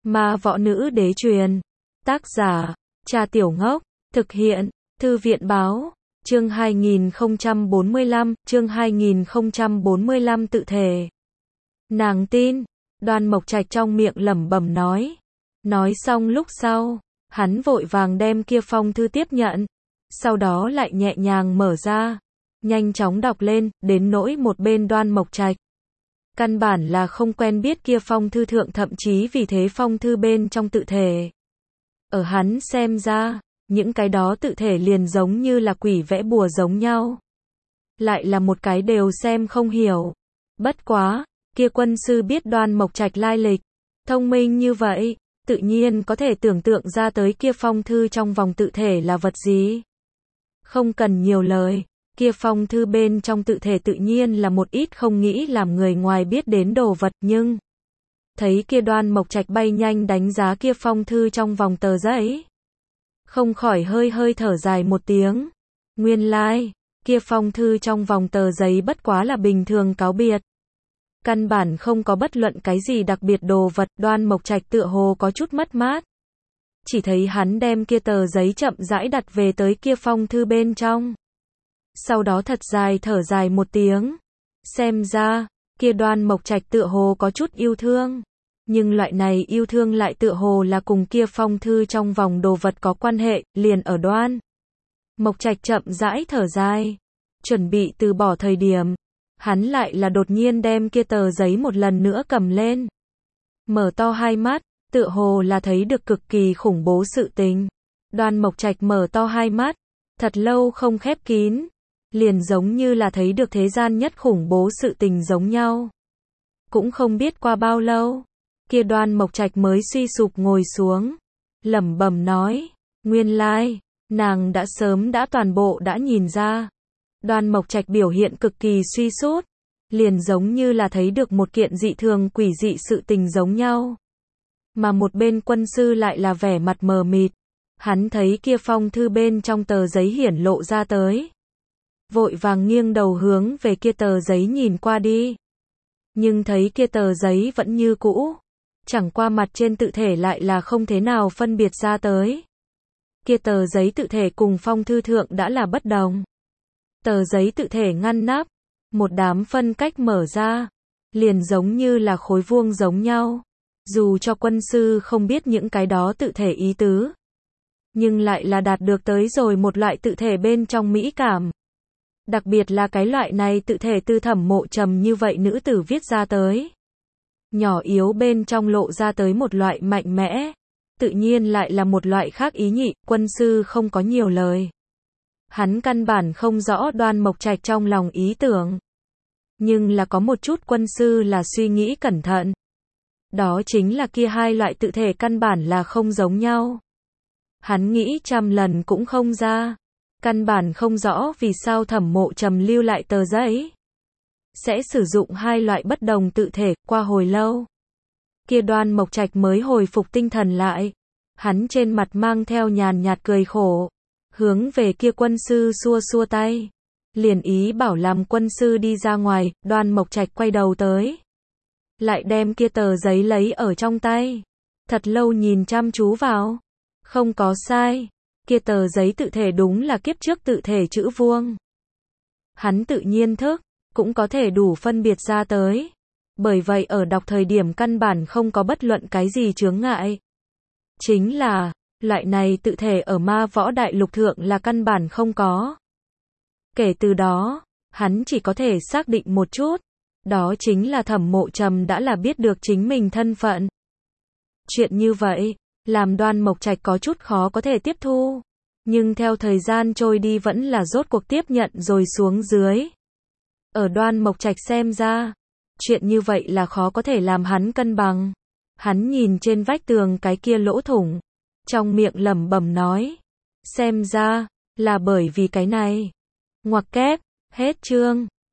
Ma võ nữ đế truyền. Tác giả, Cha Tiểu Ngốc. Thực hiện, Thư viện báo. Chương 2045, chương 2045 tự thể. Nàng tin. Đoan Mộc Trạch trong miệng lẩm bẩm nói. Nói xong lúc sau, hắn vội vàng đem kia phong thư tiếp nhận. Sau đó lại nhẹ nhàng mở ra. Nhanh chóng đọc lên, đến nỗi một bên Đoan Mộc Trạch. Căn bản là không quen biết kia phong thư thượng thậm chí vì thế phong thư bên trong tự thể. Ở hắn xem ra, những cái đó tự thể liền giống như là quỷ vẽ bùa giống nhau. Lại là một cái đều xem không hiểu. Bất quá, kia quân sư biết Đoan Mộc Trạch lai lịch. Thông minh như vậy, tự nhiên có thể tưởng tượng ra tới kia phong thư trong vòng tự thể là vật gì. Không cần nhiều lời, kia phong thư bên trong tự thể tự nhiên là một ít không nghĩ làm người ngoài biết đến đồ vật, nhưng thấy kia Đoan Mộc Trạch bay nhanh đánh giá kia phong thư trong vòng tờ giấy, không khỏi hơi hơi thở dài một tiếng. Nguyên lai, kia phong thư trong vòng tờ giấy bất quá là bình thường cáo biệt. Căn bản không có bất luận cái gì đặc biệt đồ vật. Đoan Mộc Trạch tựa hồ có chút mất mát. Chỉ thấy hắn đem kia tờ giấy chậm rãi đặt về tới kia phong thư bên trong. Sau đó thật dài thở dài một tiếng. Xem ra, kia Đoan Mộc Trạch tựa hồ có chút yêu thương. Nhưng loại này yêu thương lại tựa hồ là cùng kia phong thư trong vòng đồ vật có quan hệ, liền ở Đoan Mộc Trạch chậm rãi thở dài. Chuẩn bị từ bỏ thời điểm. Hắn lại là đột nhiên đem kia tờ giấy một lần nữa cầm lên. Mở to hai mắt, tựa hồ là thấy được cực kỳ khủng bố sự tình. Đoan Mộc Trạch mở to hai mắt, thật lâu không khép kín. Liền giống như là thấy được thế gian nhất khủng bố sự tình giống nhau. Cũng không biết qua bao lâu, kia Đoan Mộc Trạch mới suy sụp ngồi xuống. Lẩm bẩm nói, nguyên lai, nàng đã sớm đã toàn bộ đã nhìn ra. Đoan Mộc Trạch biểu hiện cực kỳ suy sút, liền giống như là thấy được một kiện dị thường quỷ dị sự tình giống nhau. Mà một bên quân sư lại là vẻ mặt mờ mịt. Hắn thấy kia phong thư bên trong tờ giấy hiển lộ ra tới. Vội vàng nghiêng đầu hướng về kia tờ giấy nhìn qua đi. Nhưng thấy kia tờ giấy vẫn như cũ. Chẳng qua mặt trên tự thể lại là không thế nào phân biệt ra tới. Kia tờ giấy tự thể cùng phong thư thượng đã là bất đồng. Tờ giấy tự thể ngăn nắp, một đám phân cách mở ra, liền giống như là khối vuông giống nhau. Dù cho quân sư không biết những cái đó tự thể ý tứ, nhưng lại là đạt được tới rồi một loại tự thể bên trong mỹ cảm. Đặc biệt là cái loại này tự thể từ Thẩm Mộ Trầm như vậy nữ tử viết ra tới. Nhỏ yếu bên trong lộ ra tới một loại mạnh mẽ, tự nhiên lại là một loại khác ý nhị. Quân sư không có nhiều lời. Hắn căn bản không rõ Đoan Mộc Trạch trong lòng ý tưởng. Nhưng là có một chút quân sư là suy nghĩ cẩn thận. Đó chính là kia hai loại tự thể căn bản là không giống nhau. Hắn nghĩ trăm lần cũng không ra. Căn bản không rõ vì sao Thẩm Mộ Trầm lưu lại tờ giấy. Sẽ sử dụng hai loại bất đồng tự thể. Qua hồi lâu, kia Đoan Mộc Trạch mới hồi phục tinh thần lại. Hắn trên mặt mang theo nhàn nhạt cười khổ. Hướng về kia quân sư xua xua tay. Liền ý bảo làm quân sư đi ra ngoài. Đoan Mộc Trạch quay đầu tới. Lại đem kia tờ giấy lấy ở trong tay. Thật lâu nhìn chăm chú vào. Không có sai. Kia tờ giấy tự thể đúng là kiếp trước tự thể chữ vuông. Hắn tự nhiên thức, cũng có thể đủ phân biệt ra tới. Bởi vậy ở đọc thời điểm căn bản không có bất luận cái gì chướng ngại. Chính là, loại này tự thể ở ma võ đại lục thượng là căn bản không có. Kể từ đó, hắn chỉ có thể xác định một chút. Đó chính là Thẩm Mộ Trầm đã là biết được chính mình thân phận. Chuyện như vậy, làm Đoan Mộc Trạch có chút khó có thể tiếp thu. Nhưng theo thời gian trôi đi vẫn là rốt cuộc tiếp nhận rồi xuống dưới. Ở Đoan Mộc Trạch xem ra, chuyện như vậy là khó có thể làm hắn cân bằng. Hắn nhìn trên vách tường cái kia lỗ thủng. Trong miệng lẩm bẩm nói. Xem ra, là bởi vì cái này. Ngoặc kép, hết chương.